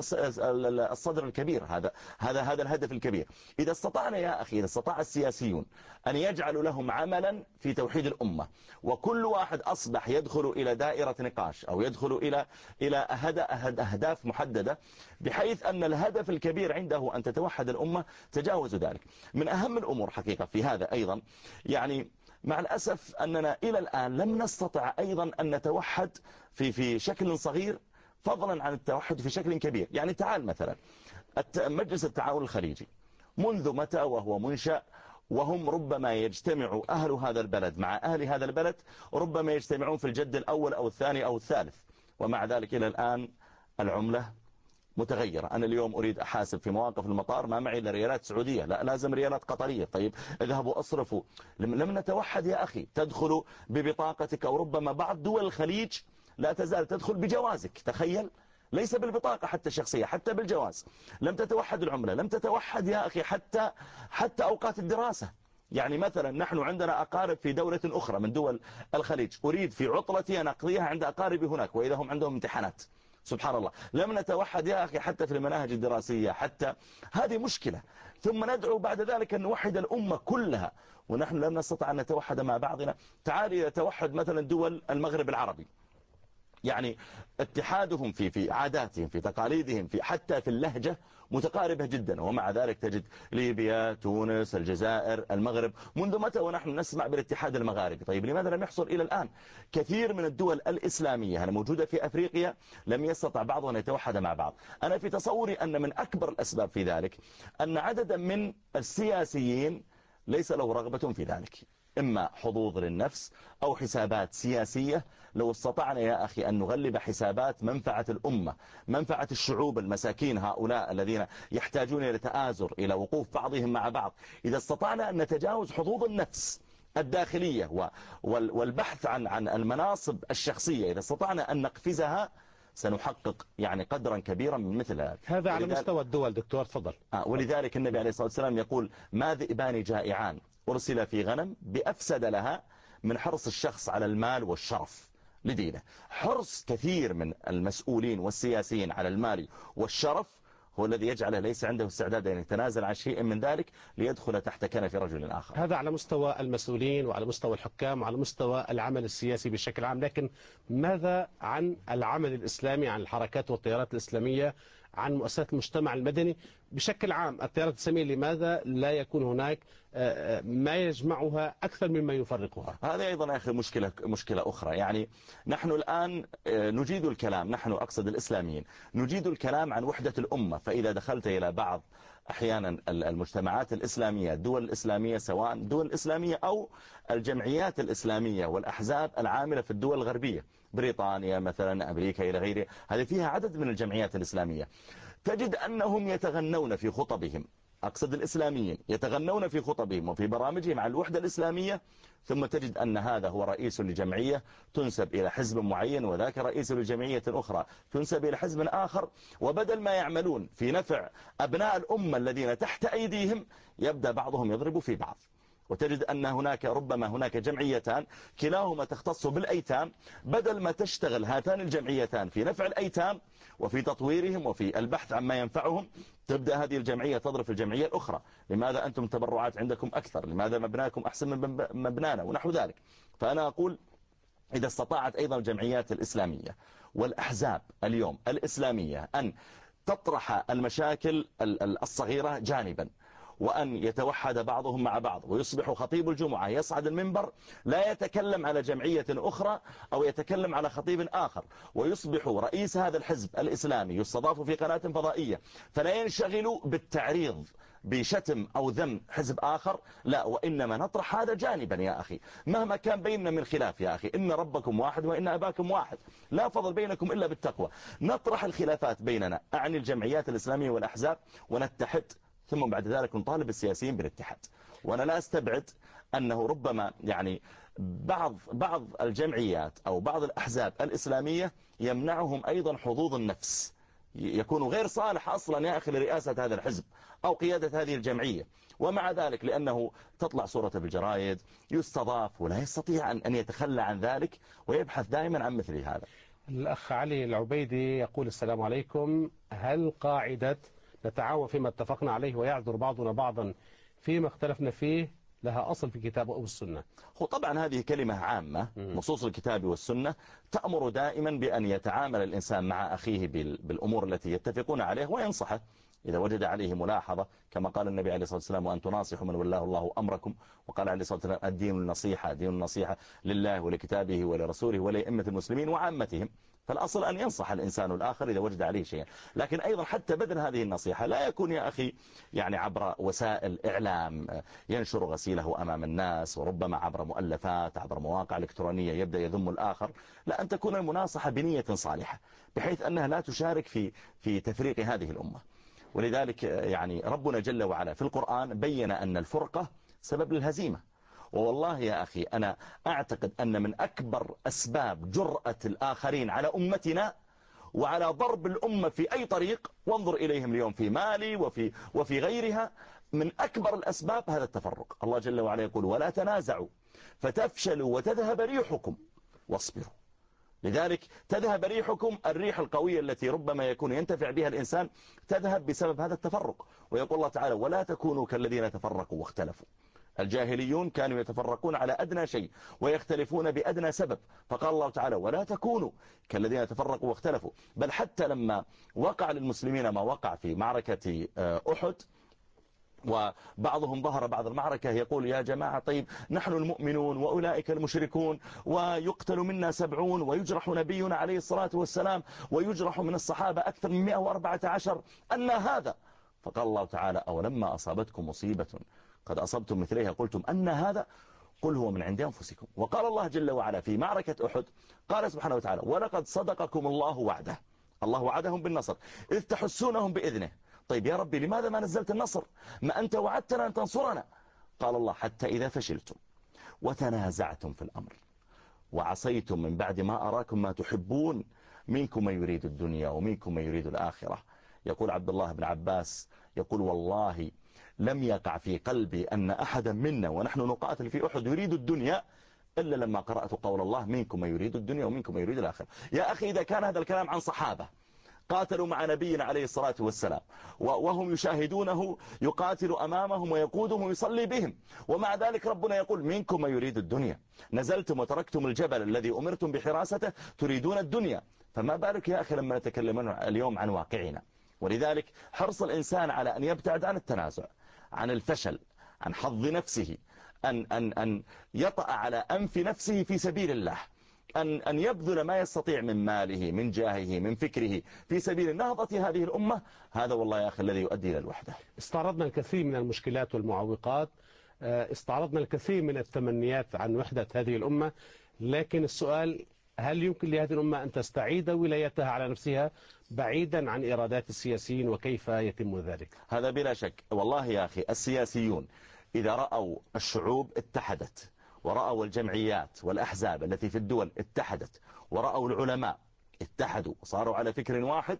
الصدر الكبير. هذا هذا هذا الهدف الكبير. إذا استطعنا يا أخي، إذا استطاع السياسيون أن يجعلوا لهم عملا في توحيد الأمة، وكل واحد أصبح يدخل إلى دائرة نقاش أو يدخل إلى إلى أهداف محددة بحيث أن الهدف الكبير عنده أن تتوحد الأمة، تجاوزوا ذلك. من أهم الأمور حقيقة في هذا أيضا يعني مع الأسف أننا إلى الآن لم نستطع أيضا أن نتوحد في في شكل صغير فضلا عن التوحد في شكل كبير. يعني تعال مثلا مجلس التعاون الخليجي منذ متى وهو منشأ، وهم ربما يجتمع أهل هذا البلد مع أهل هذا البلد، وربما يجتمعون في الجد الأول أو الثاني أو الثالث، ومع ذلك إلى الآن العملة متغيرة. أنا اليوم أريد أحاسب في مواقف المطار ما معي إلا ريالات سعودية، لا لازم ريالات قطرية. طيب اذهبوا أصرفوا. لم نتوحد يا أخي. تدخل ببطاقتك أو ربما بعض دول الخليج لا تزال تدخل بجوازك، تخيل، ليس بالبطاقة حتى الشخصية، حتى بالجواز. لم تتوحد العملة، لم تتوحد يا أخي حتى حتى أوقات الدراسة. يعني مثلا نحن عندنا أقارب في دولة أخرى من دول الخليج، أريد في عطلتي أن أقضيها عند أقاربي هناك وإذا هم عندهم امتحانات. سبحان الله، لم نتوحد يا أخي حتى في المناهج الدراسية، حتى هذه مشكلة. ثم ندعو بعد ذلك أن نوحد الأمة كلها ونحن لم نستطع أن نتوحد مع بعضنا. تعالي يتوحد مثلا دول المغرب العربي، يعني اتحادهم في في عاداتهم في تقاليدهم في حتى في اللهجة متقاربة جدا، ومع ذلك تجد ليبيا، تونس، الجزائر، المغرب منذ متى ونحن نسمع بالاتحاد المغاربي. طيب لماذا لم يحصل إلى الآن؟ كثير من الدول الإسلامية الموجودة في أفريقيا لم يستطع بعضها أن يتوحد مع بعض. أنا في تصوري أن من أكبر الأسباب في ذلك أن عددا من السياسيين ليس له رغبة في ذلك، إما حظوظ للنفس أو حسابات سياسية. لو استطعنا يا أخي أن نغلب حسابات منفعة الأمة، منفعة الشعوب المساكين هؤلاء الذين يحتاجون إلى تآزر، إلى وقوف بعضهم مع بعض، إذا استطعنا أن نتجاوز حظوظ النفس الداخلية والبحث عن عن المناصب الشخصية، إذا استطعنا أن نقفزها سنحقق يعني قدرا كبيرا من مثل هذا. هذا على مستوى الدول. دكتور تفضل. آه ولذلك النبي عليه الصلاة والسلام يقول: ما ذئبان جائعان أرسل في غنم بأفسد لها من حرص الشخص على المال والشرف لدينه. حرص كثير من المسؤولين والسياسيين على المال والشرف هو الذي يجعله ليس عنده استعداد أن يتنازل عن شيء من ذلك ليدخل تحت كنف رجل آخر. هذا على مستوى المسؤولين وعلى مستوى الحكام وعلى مستوى العمل السياسي بشكل عام. لكن ماذا عن العمل الإسلامي، عن الحركات والتيارات الإسلامية، عن مؤسسات المجتمع المدني بشكل عام؟ التيارات الإسلامية لماذا لا يكون هناك ما يجمعها أكثر مما يفرقها؟ هذا أيضا يا أخي مشكلة, مشكلة أخرى. يعني نحن الآن نجيد الكلام، نحن أقصد الإسلاميين، نجيد الكلام عن وحدة الأمة. فإذا دخلت إلى بعض أحيانا المجتمعات الإسلامية، الدول الإسلامية، سواء الدول الإسلامية أو الجمعيات الإسلامية والأحزاب العاملة في الدول الغربية، بريطانيا مثلا، أمريكا إلى غيره، هذه فيها عدد من الجمعيات الإسلامية، تجد أنهم يتغنون في خطبهم، أقصد الإسلاميين يتغنون في خطبهم وفي برامجهم عن الوحدة الإسلامية، ثم تجد أن هذا هو رئيس لجمعية تنسب إلى حزب معين، وذاك رئيس لجمعية أخرى تنسب إلى حزب آخر، وبدل ما يعملون في نفع أبناء الأمة الذين تحت أيديهم يبدأ بعضهم يضرب في بعض. وتجد أن هناك ربما هناك جمعيتان كلاهما تختص بالأيتام، بدل ما تشتغل هاتان الجمعيتان في نفع الأيتام وفي تطويرهم وفي البحث عن ما ينفعهم، تبدأ هذه الجمعية تضرب الجمعية الأخرى: لماذا أنتم تبرعات عندكم أكثر؟ لماذا مبناكم أحسن من مبنانا؟ ونحو ذلك. فأنا أقول إذا استطاعت أيضا الجمعيات الإسلامية والأحزاب اليوم الإسلامية أن تطرح المشاكل الصغيرة جانبا، وأن يتوحد بعضهم مع بعض، ويصبح خطيب الجمعة يصعد المنبر لا يتكلم على جمعية أخرى أو يتكلم على خطيب آخر، ويصبح رئيس هذا الحزب الإسلامي يستضاف في قناة فضائية فلا ينشغل بالتعريض بشتم أو ذم حزب آخر، لا، وإنما نطرح هذا جانبا يا أخي، مهما كان بيننا من خلاف يا أخي، إن ربكم واحد وإن أباكم واحد، لا فضل بينكم إلا بالتقوى. نطرح الخلافات بيننا عن الجمعيات الإسلامية والأحزاب ونتحد، ثم بعد ذلك نطالب السياسيين بالاتحاد. وأنا لا أستبعد أنه ربما يعني بعض بعض الجمعيات أو بعض الأحزاب الإسلامية يمنعهم أيضا حظوظ النفس، يكون غير صالح أصلا يا أخي لرئاسة هذا الحزب أو قيادة هذه الجمعية، ومع ذلك لأنه تطلع صورة بالجرائد يستضاف ولا يستطيع أن يتخلى عن ذلك، ويبحث دائما عن مثل هذا. الأخ علي العبيدي يقول: السلام عليكم، هل قاعدة نتعاون فيما اتفقنا عليه ويعذر بعضنا بعضا فيما اختلفنا فيه لها أصل في الكتاب أو السنة؟ هو طبعا هذه كلمة عامة، نصوص الكتاب والسنة تأمر دائما بأن يتعامل الإنسان مع أخيه بالأمور التي يتفقون عليه وينصحه إذا وجد عليه ملاحظة، كما قال النبي عليه الصلاة والسلام: وأن تناصحوا من والله الله أمركم. وقال عليه الصلاة والسلام: الدين النصيحة، دين النصيحة لله ولكتابه ولرسوله ولأئمة المسلمين وعامتهم. فالأصل أن ينصح الإنسان الآخر إذا وجد عليه شيئا، لكن أيضا حتى بدل هذه النصيحة لا يكون يا أخي يعني عبر وسائل إعلام ينشر غسيله أمام الناس، وربما عبر مؤلفات، عبر مواقع إلكترونية يبدأ يذم الآخر. لا، أن تكون المناصحة بنية صالحة بحيث أنها لا تشارك في في تفريق هذه الأمة. ولذلك يعني ربنا جل وعلا في القرآن بين أن الفرقة سبب للهزيمة. والله يا أخي أنا أعتقد أن من أكبر أسباب جرأة الآخرين على أمتنا وعلى ضرب الأمة في أي طريق، وانظر إليهم اليوم في مالي وفي, وفي غيرها، من أكبر الأسباب هذا التفرق. الله جل وعلا يقول: ولا تنازعوا فتفشلوا وتذهب ريحكم واصبروا. لذلك تذهب ريحكم، الريح القوية التي ربما يكون ينتفع بها الإنسان تذهب بسبب هذا التفرق. ويقول الله تعالى: ولا تكونوا كالذين تفرقوا واختلفوا. الجاهليون كانوا يتفرقون على أدنى شيء ويختلفون بأدنى سبب، فقال الله تعالى: ولا تكونوا كالذين تفرقوا واختلفوا. بل حتى لما وقع للمسلمين ما وقع في معركة أحد وبعضهم ظهر بعض المعركة يقول: يا جماعة طيب نحن المؤمنون وأولئك المشركون، ويقتل منا سبعون ويجرح نبينا عليه الصلاة والسلام ويجرح من الصحابة أكثر من مئة وأربعة عشر، أن هذا؟ فقال الله تعالى: أولما أصابتكم مصيبة قد أصبتم مثليها قلتم أن هذا قل هو من عند أنفسكم. وقال الله جل وعلا في معركة أحد قال سبحانه وتعالى ولقد صدقكم الله وعده، الله وعدهم بالنصر إذ تحسونهم بإذنه. طيب يا ربي لماذا ما نزلت النصر؟ ما أنت وعدتنا أن تنصرنا. قال الله حتى إذا فشلتم وتنازعتم في الأمر وعصيتم من بعد ما أراكم ما تحبون منكم من يريد الدنيا ومنكم من يريد الآخرة. يقول عبد الله بن عباس يقول والله لم يقع في قلبي أن أحدا منا ونحن نقاتل في أحد يريد الدنيا إلا لما قرأت قول الله منكم من يريد الدنيا ومنكم من يريد الآخرة. يا أخي إذا كان هذا الكلام عن صحابة قاتلوا مع نبينا عليه الصلاة والسلام وهم يشاهدونه يقاتل أمامهم ويقودهم ويصلي بهم، ومع ذلك ربنا يقول منكم من يريد الدنيا، نزلتم وتركتم الجبل الذي أمرتم بحراسته تريدون الدنيا، فما بالك يا أخي لما نتكلم اليوم عن واقعنا. ولذلك حرص الإنسان على أن يبتعد عن التنازع، عن الفشل، عن حظ نفسه، أن, أن, أن يطأ على أنف نفسه في سبيل الله، أن, أن يبذل ما يستطيع من ماله من جاهه من فكره في سبيل نهضة هذه الأمة. هذا والله يا أخي الذي يؤدي إلى الوحدة. استعرضنا الكثير من المشكلات والمعوقات، استعرضنا الكثير من التمنيات عن وحدة هذه الأمة، لكن السؤال هل يمكن لهذه الأمة أن تستعيد ولايتها على نفسها بعيدا عن إرادات السياسيين، وكيف يتم ذلك؟ هذا بلا شك. والله يا أخي السياسيون إذا رأوا الشعوب اتحدت ورأوا الجمعيات والأحزاب التي في الدول اتحدت ورأوا العلماء اتحدوا وصاروا على فكر واحد،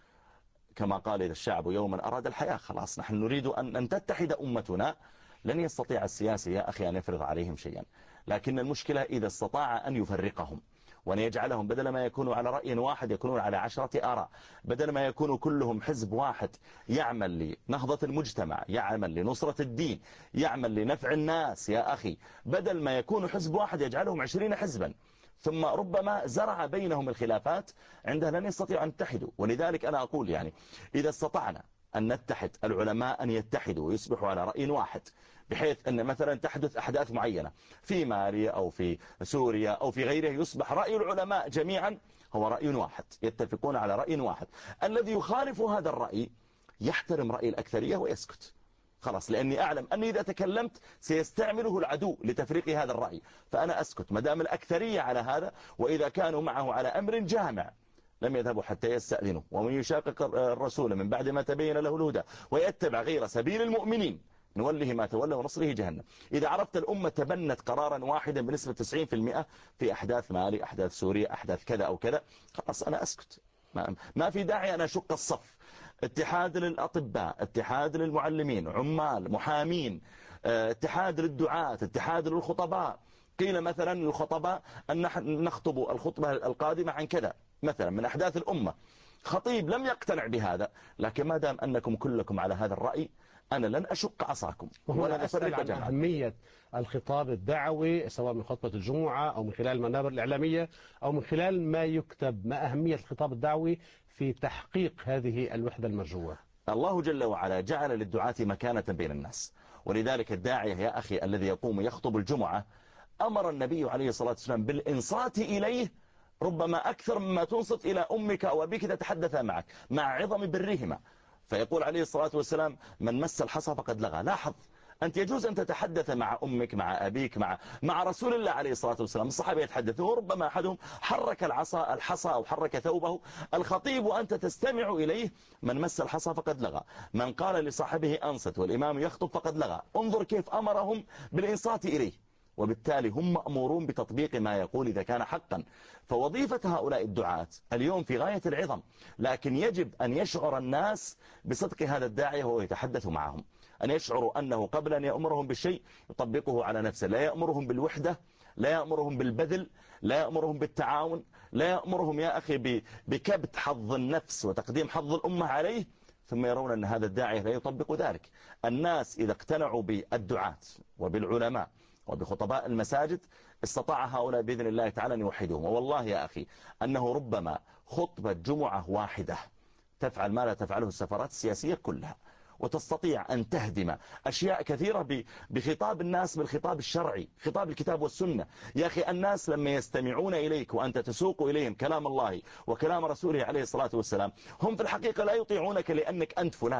كما قال إذا الشعب يوما أراد الحياة خلاص نحن نريد أن, أن تتحد أمتنا، لن يستطيع السياسي يا أخي أن يفرض عليهم شيئا. لكن المشكلة إذا استطاع أن يفرقهم وأن يجعلهم بدل ما يكونوا على رأي واحد يكونون على عشرة آراء، بدل ما يكونوا كلهم حزب واحد يعمل لنهضة المجتمع، يعمل لنصرة الدين، يعمل لنفع الناس يا أخي، بدل ما يكونوا حزب واحد يجعلهم عشرين حزبا، ثم ربما زرع بينهم الخلافات، عندها لن يستطيعوا أن يتحدوا. ولذلك أنا أقول يعني إذا استطعنا أن نتحد، العلماء أن يتحدوا ويصبحوا على رأي واحد، بحيث أن مثلا تحدث أحداث معينة في مالي أو في سوريا أو في غيره، يصبح رأي العلماء جميعا هو رأي واحد، يتفقون على رأي واحد، الذي يخالف هذا الرأي يحترم رأي الأكثرية ويسكت خلاص، لأني أعلم أني إذا تكلمت سيستعمله العدو لتفريق هذا الرأي، فأنا أسكت مدام الأكثرية على هذا. وإذا كانوا معه على أمر جامع لم يذهبوا حتى يستأذنوا، ومن يشاقق الرسول من بعد ما تبين له الهدى ويتبع غير سبيل المؤمنين نوله ما تولى ونصره جهنم. إذا عرفت الأمة تبنت قرارا واحدا بنسبة تسعين في المئة في أحداث مالي، أحداث سوريا، أحداث كذا أو كذا، خلاص أنا أسكت، ما, ما في داعي أن أشق الصف. اتحاد للأطباء، اتحاد للمعلمين، عمال، محامين، اتحاد للدعاة، اتحاد للخطباء. قيل مثلا للخطباء أن نخطب الخطبة القادمة عن كذا مثلا من أحداث الأمة، خطيب لم يقتنع بهذا، لكن ما دام أنكم كلكم على هذا الرأي أنا لن أشق عصاكم ولا أسأل عن أهمية الخطاب الدعوي سواء من خطبة الجمعة أو من خلال المنابر الإعلامية أو من خلال ما يكتب. ما أهمية الخطاب الدعوي في تحقيق هذه الوحدة المرجوة؟ الله جل وعلا جعل للدعاة مكانة بين الناس، ولذلك الداعية يا أخي الذي يقوم يخطب الجمعة أمر النبي عليه الصلاة والسلام بالإنصات إليه ربما أكثر مما تنصت إلى أمك أو أبيك تتحدث معك، مع عظم برهما. فيقول عليه الصلاة والسلام من مس الحصى فقد لغى. لاحظ أنت يجوز أن تتحدث مع أمك مع أبيك مع مع رسول الله عليه الصلاة والسلام، الصحابة يتحدثون ربما أحدهم حرك العصا الحصى أو حرك ثوبه، الخطيب وأنت تستمع إليه من مس الحصى فقد لغى، من قال لصاحبه أنصت والإمام يخطب فقد لغى. انظر كيف أمرهم بالإنصات إليه، وبالتالي هم مأمورون بتطبيق ما يقول إذا كان حقا. فوظيفة هؤلاء الدعاة اليوم في غاية العظم، لكن يجب أن يشعر الناس بصدق هذا الداعية وهو يتحدث معهم، أن يشعروا أنه قبل أن يأمرهم بالشيء يطبقه على نفسه، لا يأمرهم بالوحدة، لا يأمرهم بالبذل، لا يأمرهم بالتعاون، لا يأمرهم يا أخي بكبت حظ النفس وتقديم حظ الأمة عليه، ثم يرون أن هذا الداعية لا يطبق ذلك. الناس إذا اقتنعوا بالدعاة وبالعلماء وبخطباء المساجد استطاع هؤلاء بإذن الله تعالى أن يوحدهم. والله يا أخي أنه ربما خطبة جمعة واحدة تفعل ما لا تفعله السفارات السياسية كلها، وتستطيع أن تهدم أشياء كثيرة بخطاب الناس بالخطاب الشرعي، خطاب الكتاب والسنة. يا أخي الناس لما يستمعون إليك وأنت تسوق إليهم كلام الله وكلام رسوله عليه الصلاة والسلام، هم في الحقيقة لا يطيعونك لأنك أنت فلان،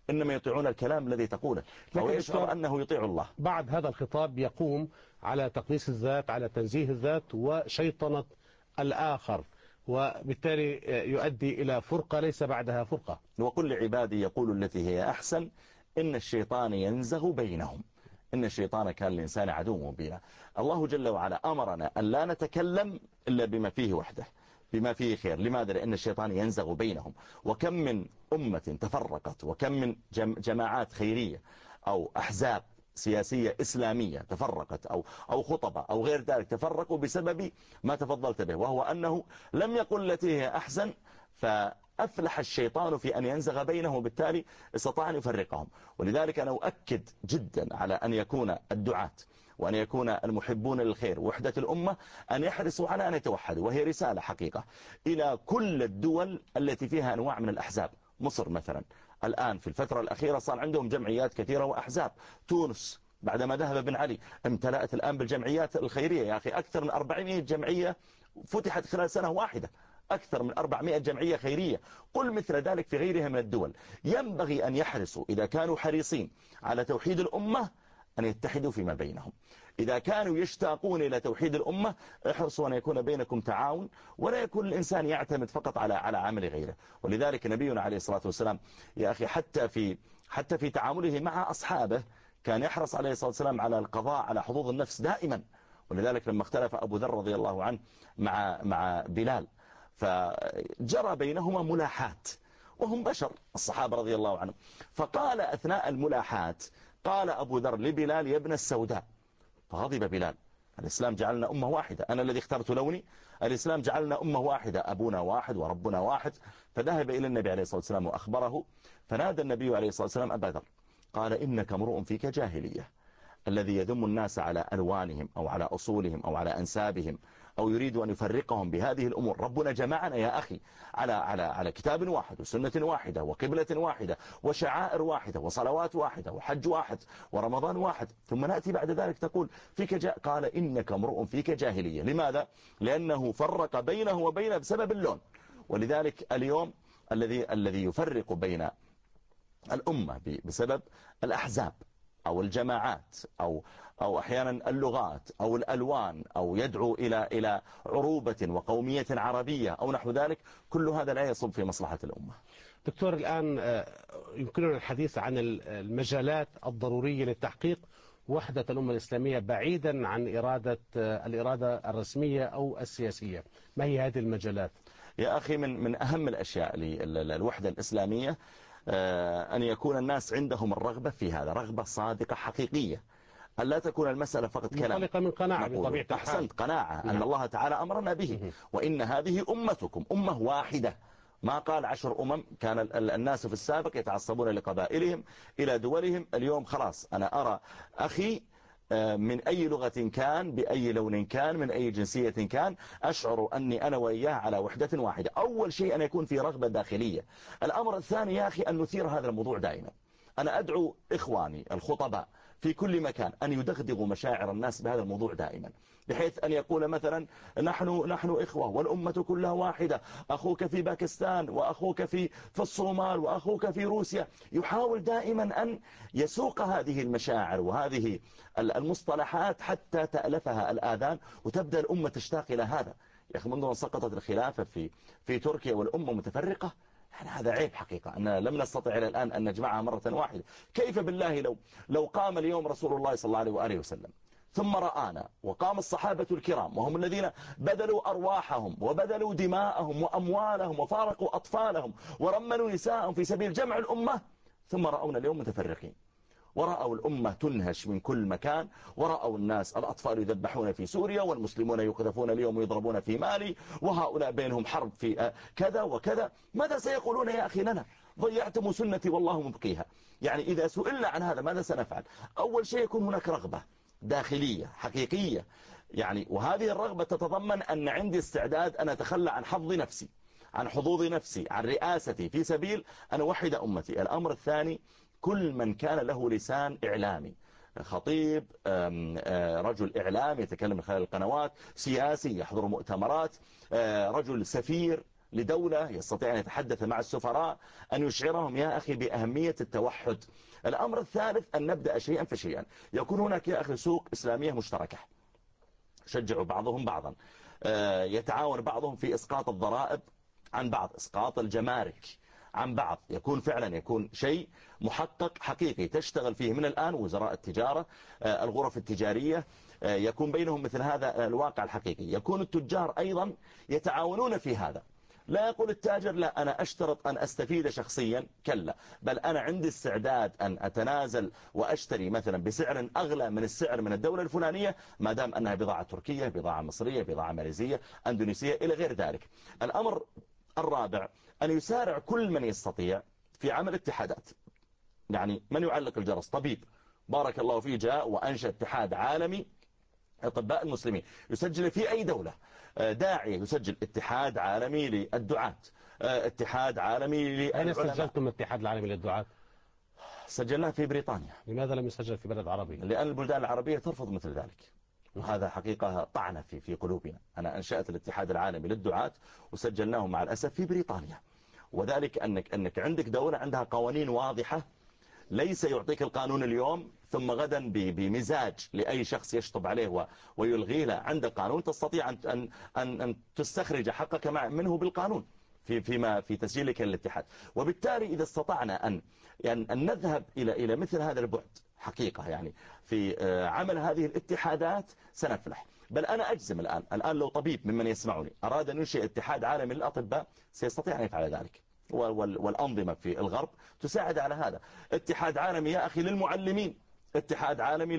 إنما يطيعون الكلام الذي تقوله، فهو يشعر أنه يطيع الله. بعد هذا الخطاب يقوم على تقديس الذات، على تنزيه الذات وشيطنة الآخر، وبالتالي يؤدي إلى فرقة ليس بعدها فرقة. وقل لعبادي يقول التي هي أحسن إن الشيطان ينزغ بينهم إن الشيطان كان الإنسان عدو مبينا. الله جل وعلا أمرنا أن لا نتكلم إلا بما فيه وحده، بما فيه خير. لماذا؟ لأن الشيطان ينزغ بينهم. وكم من أمة تفرقت، وكم من جماعات خيرية أو أحزاب سياسية إسلامية تفرقت، أو أو خطبة أو غير ذلك تفرقوا بسبب ما تفضلت به، وهو أنه لم يقل التي هي أحسن، فأفلح الشيطان في أن ينزغ بينهم، وبالتالي استطاع أن يفرقهم. ولذلك أنا أؤكد جدا على أن يكون الدعاة وأن يكون المحبون للخير وحدة الأمة أن يحرصوا على أن يتوحدوا، وهي رسالة حقيقة إلى كل الدول التي فيها أنواع من الأحزاب. مصر مثلا الآن في الفترة الأخيرة صار عندهم جمعيات كثيرة وأحزاب. تونس بعدما ذهب بن علي امتلأت الآن بالجمعيات الخيرية. يا أخي أكثر من أربعمائة جمعية فتحت خلال سنة واحدة، أكثر من أربعمائة جمعية خيرية. قل مثل ذلك في غيرها من الدول. ينبغي أن يحرصوا إذا كانوا حريصين على توحيد الأمة أن يتحدوا فيما بينهم. إذا كانوا يشتاقون إلى توحيد الأمة احرصوا أن يكون بينكم تعاون، ولا يكون الإنسان يعتمد فقط على على عمل غيره. ولذلك نبينا عليه الصلاة والسلام يا أخي حتى في حتى في تعامله مع أصحابه كان يحرص عليه الصلاة والسلام على القضاء على حظوظ النفس دائما. ولذلك لما اختلف أبو ذر رضي الله عنه مع مع بلال فجرى بينهما ملاحات، وهم بشر الصحابة رضي الله عنهم. فقال أثناء الملاحات قال أبو ذر لبلال يا ابن السوداء، فغضب بلال. الإسلام جعلنا أمة واحدة، أنا الذي اخترت لوني؟ الإسلام جعلنا أمة واحدة، أبونا واحد وربنا واحد. فذهب إلى النبي عليه الصلاة والسلام وأخبره، فنادى النبي عليه الصلاة والسلام أبا ذر قال إنك امرؤ فيك جاهلية. الذي يذم الناس على ألوانهم أو على أصولهم أو على أنسابهم أو يريد أن يفرقهم بهذه الأمور. ربنا جمعنا يا أخي على على على كتاب واحد وسنة واحدة وقبلة واحدة وشعائر واحدة وصلوات واحدة وحج واحد ورمضان واحد، ثم نأتي بعد ذلك تقول فيك جا... قال إنك امرؤ فيك جاهلية. لماذا؟ لأنه فرق بينه وبينه بسبب اللون. ولذلك اليوم الذي الذي يفرق بين الأمة بسبب الأحزاب أو الجماعات أو أو أحيانا اللغات أو الألوان أو يدعو إلى إلى عروبة وقومية عربية أو نحو ذلك، كل هذا لا يصب في مصلحة الأمة. دكتور، الآن يمكننا الحديث عن المجالات الضرورية للتحقيق وحدة الأمة الإسلامية بعيدا عن إرادة الإرادة الرسمية أو السياسية. ما هي هذه المجالات؟ يا أخي من من أهم الأشياء للوحدة الإسلامية أن يكون الناس عندهم الرغبة في هذا، رغبة صادقة حقيقية، أن لا تكون المسألة فقط كلام منطلقة من قناعة بطبيعة الحال. أحسنت، قناعة أن الله تعالى أمرنا به، وإن هذه أمتكم أمة واحدة. ما قال عشر أمم. كان الناس في السابق يتعصبون لقبائلهم إلى دولهم. اليوم خلاص أنا أرى أخي من أي لغة كان، بأي لون كان، من أي جنسية كان، أشعر أني أنا وإياه على وحدة واحدة. أول شيء أن يكون في رغبة داخلية. الأمر الثاني يا أخي أن نثير هذا الموضوع دائما. أنا أدعو إخواني الخطباء في كل مكان أن يدغدغوا مشاعر الناس بهذا الموضوع دائما، بحيث أن يقول مثلا نحن نحن إخوة والأمة كلها واحدة، أخوك في باكستان وأخوك في في الصومال وأخوك في روسيا. يحاول دائما أن يسوق هذه المشاعر وهذه المصطلحات حتى تألفها الآذان وتبدأ الأمة تشتاق إلى هذا. يا أخي منذ أن سقطت الخلافة في في تركيا والأمة متفرقة، يعني هذا عيب حقيقة أننا لم نستطع إلى الآن أن نجمعها مرة واحدة. كيف بالله لو لو قام اليوم رسول الله صلى الله عليه وآله وسلم ثم رآنا وقام الصحابة الكرام وهم الذين بذلوا أرواحهم وبذلوا دماءهم وأموالهم وفارقوا أطفالهم ورملوا نساءهم في سبيل جمع الأمة، ثم رأونا اليوم متفرقين، ورأوا الأمة تنهش من كل مكان، ورأوا الناس الأطفال يذبحون في سوريا والمسلمون يقذفون اليوم ويضربون في مالي، وهؤلاء بينهم حرب في كذا وكذا. ماذا سيقولون يا أخي لنا؟ ضيعتم سنتي والله مبقيها. يعني إذا سئلنا عن هذا ماذا سنفعل؟ أول شيء يكون هناك رغبة داخلية حقيقية، يعني وهذه الرغبة تتضمن أن عندي استعداد أن أتخلى عن حظ نفسي، عن حظوظ نفسي، عن رئاستي في سبيل أن أوحد أمتي. الأمر الثاني كل من كان له لسان إعلامي، خطيب، رجل إعلام يتكلم من خلال القنوات، سياسي يحضر مؤتمرات، رجل سفير لدولة يستطيع أن يتحدث مع السفراء أن يشعرهم يا أخي بأهمية التوحد. الأمر الثالث أن نبدأ شيئا فشيئا. يكون هناك يا أخي سوق إسلامية مشتركة، شجعوا بعضهم بعضا، يتعاون بعضهم في إسقاط الضرائب عن بعض، إسقاط الجمارك عن بعض، يكون فعلا يكون شيء محقق حقيقي تشتغل فيه من الآن وزراء التجارة، الغرف التجارية، يكون بينهم مثل هذا الواقع الحقيقي. يكون التجار أيضا يتعاونون في هذا. لا يقول التاجر لا أنا أشترط أن أستفيد شخصيا، كلا، بل أنا عندي استعداد أن أتنازل وأشتري مثلا بسعر أغلى من السعر من الدولة الفلانية ما دام أنها بضاعة تركية، بضاعة مصرية، بضاعة ماليزية، أندونيسية إلى غير ذلك. الأمر الرابع أن يسارع كل من يستطيع في عمل اتحادات. يعني من يعلق الجرس؟ طبيب بارك الله فيه جاء وأنشأ اتحاد عالمي أطباء المسلمين، يسجل في أي دولة. داعية يسجل اتحاد عالمي للدعاة، اتحاد عالمي للعلماء. أين سجلتم الاتحاد العالمي للدعاة؟ سجلناه في بريطانيا. لماذا لم يسجل في بلد عربي؟ لأن البلدان العربية ترفض مثل ذلك، وهذا حقيقة طعنة في في قلوبنا. أنا أنشأت الاتحاد العالمي للدعاة وسجلناه مع الأسف في بريطانيا، وذلك أنك أنك عندك دولة عندها قوانين واضحة، ليس يعطيك القانون اليوم ثم غدا بمزاج لأي شخص يشطب عليه ويلغيه. لا، عند القانون تستطيع أن أن أن, أن تستخرج حقك منه بالقانون في فيما في تسجيلك للاتحاد. وبالتالي إذا استطعنا أن يعني أن نذهب إلى إلى مثل هذا البعد حقيقة يعني في عمل هذه الاتحادات سنفلح. بل أنا أجزم الآن الآن لو طبيب ممن يسمعني أراد أن ينشئ اتحاد عالمي للأطباء سيستطيع أن يفعل ذلك، والأنظمة في الغرب تساعد على هذا. اتحاد عالمي يا أخي للمعلمين، اتحاد عالمي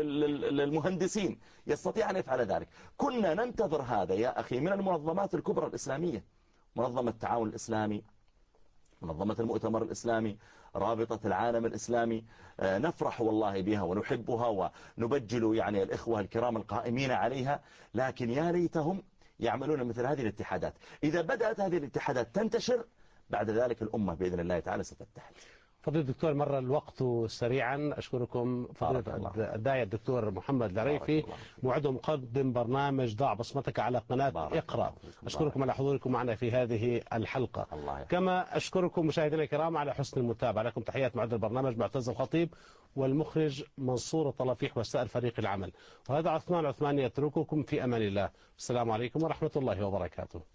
للمهندسين، يستطيع أن يفعل ذلك. كنا ننتظر هذا يا أخي من المنظمات الكبرى الإسلامية، منظمة التعاون الإسلامي، منظمة المؤتمر الإسلامي، رابطة العالم الإسلامي. نفرح والله بها ونحبها ونبجل يعني الإخوة الكرام القائمين عليها، لكن يا ليتهم يعملون مثل هذه الاتحادات. إذا بدأت هذه الاتحادات تنتشر بعد ذلك الأمة بإذن الله تعالى ستتحد. فضيلة الدكتور، مر الوقت سريعا. أشكركم فضيلة الداعية الدكتور محمد العريفي، موعد مقدم برنامج ضع بصمتك على قناة اقرأ. أشكركم على حضوركم معنا في هذه الحلقة، كما أشكركم مشاهدينا الكرام على حسن المتابعة. لكم تحيات معد البرنامج معتز الخطيب والمخرج منصور الطلافيح وسائر فريق العمل، وهذا عثمان عثمان يترككم في أمان الله. السلام عليكم ورحمة الله وبركاته.